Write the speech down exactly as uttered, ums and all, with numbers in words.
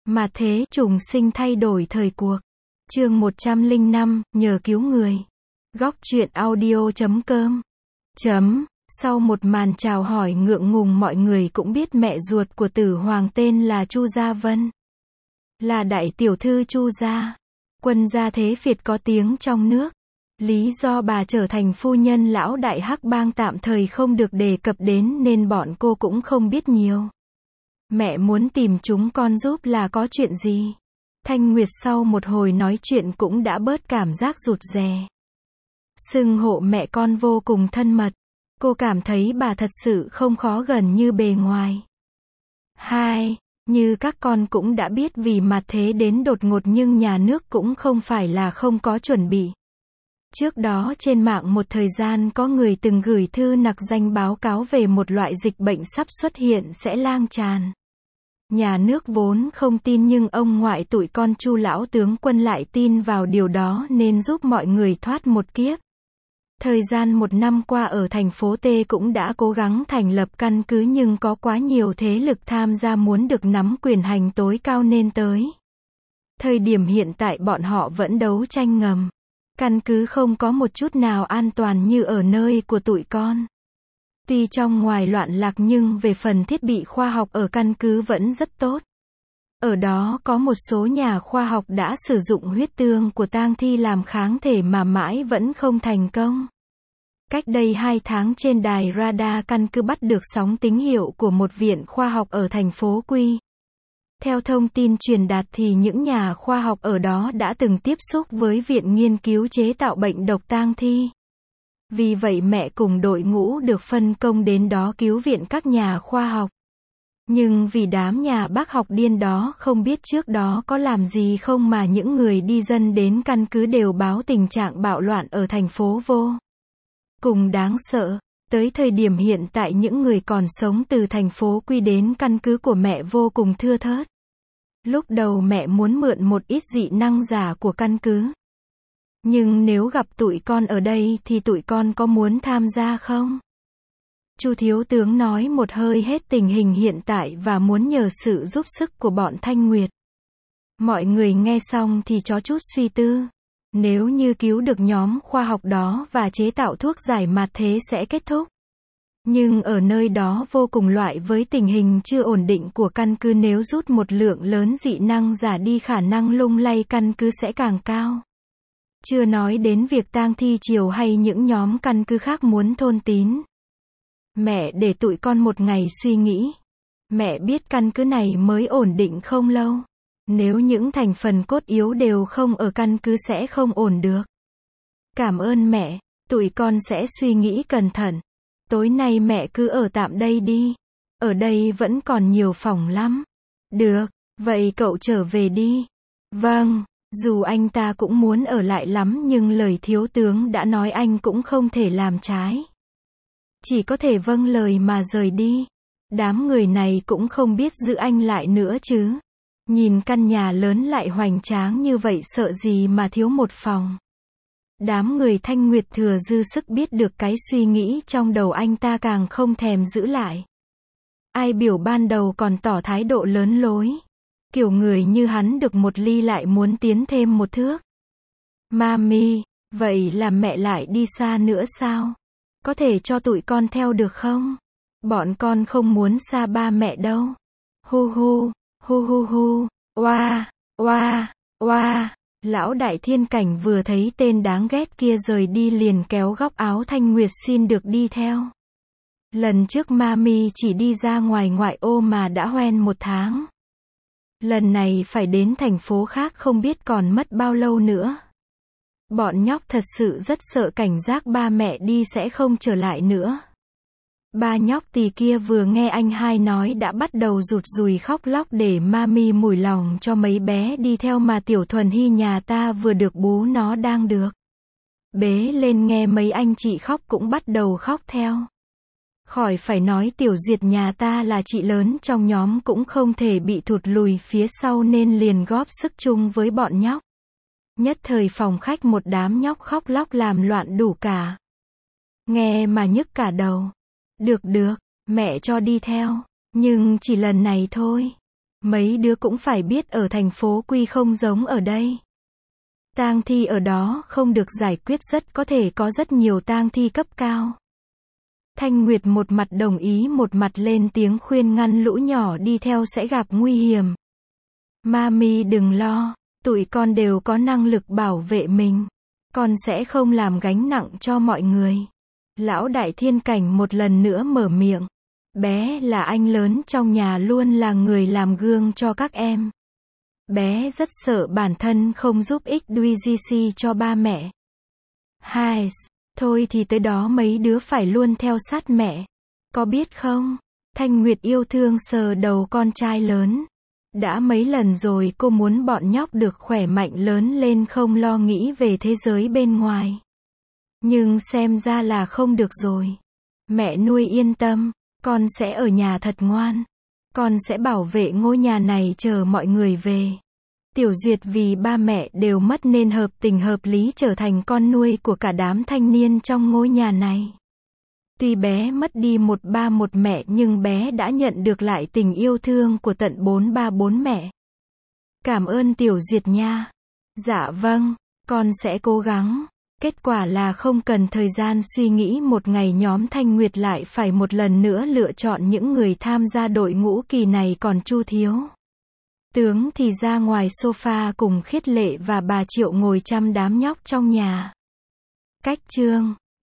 Mà thế trùng sinh thay đổi thời cuộc. Chương một trăm lẻ năm, nhờ cứu người. Góc truyện audio chấm com. Chấm. Sau một màn chào hỏi ngượng ngùng, mọi người cũng biết mẹ ruột của Tử Hoàng tên là Chu Gia Vân. Là đại tiểu thư Chu gia. Quân gia thế Việt có tiếng trong nước. Lý do bà trở thành phu nhân lão đại Hắc Bang tạm thời không được đề cập đến nên bọn cô cũng không biết nhiều. Mẹ muốn tìm chúng con giúp là có chuyện gì? Thanh Nguyệt sau một hồi nói chuyện cũng đã bớt cảm giác rụt rè. Xưng hộ mẹ con vô cùng thân mật. Cô cảm thấy bà thật sự không khó gần như bề ngoài. Hai, như các con cũng đã biết vì mặt thế đến đột ngột nhưng nhà nước cũng không phải là không có chuẩn bị. Trước đó trên mạng một thời gian có người từng gửi thư nặc danh báo cáo về một loại dịch bệnh sắp xuất hiện sẽ lan tràn. Nhà nước vốn không tin nhưng ông ngoại tụi con Chu lão tướng quân lại tin vào điều đó nên giúp mọi người thoát một kiếp. Thời gian một năm qua ở thành phố T cũng đã cố gắng thành lập căn cứ nhưng có quá nhiều thế lực tham gia muốn được nắm quyền hành tối cao nên tới. Thời điểm hiện tại bọn họ vẫn đấu tranh ngầm. Căn cứ không có một chút nào an toàn như ở nơi của tụi con. Tuy trong ngoài loạn lạc nhưng về phần thiết bị khoa học ở căn cứ vẫn rất tốt. Ở đó có một số nhà khoa học đã sử dụng huyết tương của tang thi làm kháng thể mà mãi vẫn không thành công. Cách đây hai tháng trên đài radar căn cứ bắt được sóng tín hiệu của một viện khoa học ở thành phố Quy. Theo thông tin truyền đạt thì những nhà khoa học ở đó đã từng tiếp xúc với viện nghiên cứu chế tạo bệnh độc tang thi. Vì vậy mẹ cùng đội ngũ được phân công đến đó cứu viện các nhà khoa học. Nhưng vì đám nhà bác học điên đó không biết trước đó có làm gì không mà những người đi dân đến căn cứ đều báo tình trạng bạo loạn ở thành phố vô cùng đáng sợ. Tới thời điểm hiện tại những người còn sống từ thành phố Quy đến căn cứ của mẹ vô cùng thưa thớt. Lúc đầu mẹ muốn mượn một ít dị năng giả của căn cứ. Nhưng nếu gặp tụi con ở đây thì tụi con có muốn tham gia không? Chu thiếu tướng nói một hơi hết tình hình hiện tại và muốn nhờ sự giúp sức của bọn Thanh Nguyệt. Mọi người nghe xong thì có chút suy tư. Nếu như cứu được nhóm khoa học đó và chế tạo thuốc giải mạt thế sẽ kết thúc. Nhưng ở nơi đó vô cùng loại với tình hình chưa ổn định của căn cứ, nếu rút một lượng lớn dị năng giả đi khả năng lung lay căn cứ sẽ càng cao. Chưa nói đến việc tang thi triều hay những nhóm căn cứ khác muốn thôn tín. Mẹ để tụi con một ngày suy nghĩ. Mẹ biết căn cứ này mới ổn định không lâu. Nếu những thành phần cốt yếu đều không ở căn cứ sẽ không ổn được. Cảm ơn mẹ, tụi con sẽ suy nghĩ cẩn thận. Tối nay mẹ cứ ở tạm đây đi. Ở đây vẫn còn nhiều phòng lắm. Được, vậy cậu trở về đi. Vâng, dù anh ta cũng muốn ở lại lắm nhưng lời thiếu tướng đã nói anh cũng không thể làm trái. Chỉ có thể vâng lời mà rời đi. Đám người này cũng không biết giữ anh lại nữa chứ. Nhìn căn nhà lớn lại hoành tráng như vậy sợ gì mà thiếu một phòng. Đám người Thanh Nguyệt thừa dư sức biết được cái suy nghĩ trong đầu anh ta càng không thèm giữ lại. Ai biểu ban đầu còn tỏ thái độ lớn lối. Kiểu người như hắn được một ly lại muốn tiến thêm một thước. Mami, vậy là mẹ lại đi xa nữa sao? Có thể cho tụi con theo được không? Bọn con không muốn xa ba mẹ đâu. Hu hu, hu hu hu, oa, oa, oa. Lão đại thiên cảnh vừa thấy tên đáng ghét kia rời đi liền kéo góc áo Thanh Nguyệt xin được đi theo. Lần trước Mami chỉ đi ra ngoài ngoại ô mà đã hoen một tháng. Lần này phải đến thành phố khác không biết còn mất bao lâu nữa. Bọn nhóc thật sự rất sợ cảnh giác ba mẹ đi sẽ không trở lại nữa. Ba nhóc tì kia vừa nghe anh hai nói đã bắt đầu rụt rùi khóc lóc để Mami mủi lòng cho mấy bé đi theo mà Tiểu Thuần Hy nhà ta vừa được bú nó đang được bế lên nghe mấy anh chị khóc cũng bắt đầu khóc theo. Khỏi phải nói Tiểu Duyệt nhà ta là chị lớn trong nhóm cũng không thể bị thụt lùi phía sau nên liền góp sức chung với bọn nhóc. Nhất thời phòng khách một đám nhóc khóc lóc làm loạn đủ cả. Nghe mà nhức cả đầu. Được được, mẹ cho đi theo. Nhưng chỉ lần này thôi. Mấy đứa cũng phải biết ở thành phố Quy không giống ở đây. Tang thi ở đó không được giải quyết, rất có thể có rất nhiều tang thi cấp cao. Thanh Nguyệt một mặt đồng ý một mặt lên tiếng khuyên ngăn lũ nhỏ đi theo sẽ gặp nguy hiểm. Mami đừng lo, tụi con đều có năng lực bảo vệ mình. Con sẽ không làm gánh nặng cho mọi người. Lão Đại Thiên Cảnh một lần nữa mở miệng. Bé là anh lớn trong nhà, luôn là người làm gương cho các em. Bé rất sợ bản thân không giúp ích đê giê xê cho ba mẹ. Hai, thôi thì tới đó mấy đứa phải luôn theo sát mẹ. Có biết không? Thanh Nguyệt yêu thương sờ đầu con trai lớn. Đã mấy lần rồi cô muốn bọn nhóc được khỏe mạnh lớn lên không lo nghĩ về thế giới bên ngoài. Nhưng xem ra là không được rồi. Mẹ nuôi yên tâm, con sẽ ở nhà thật ngoan. Con sẽ bảo vệ ngôi nhà này chờ mọi người về. Tiểu Duyệt vì ba mẹ đều mất nên hợp tình hợp lý trở thành con nuôi của cả đám thanh niên trong ngôi nhà này. Tuy bé mất đi một ba một mẹ nhưng bé đã nhận được lại tình yêu thương của tận bốn ba bốn mẹ. Cảm ơn Tiểu Duyệt nha. Dạ vâng, con sẽ cố gắng. Kết quả là không cần thời gian suy nghĩ, một ngày nhóm Thanh Nguyệt lại phải một lần nữa lựa chọn những người tham gia đội ngũ, kỳ này còn Chu Thiếu Tướng thì ra ngoài sofa cùng Khiết Lệ và bà Triệu ngồi chăm đám nhóc trong nhà. Cách chương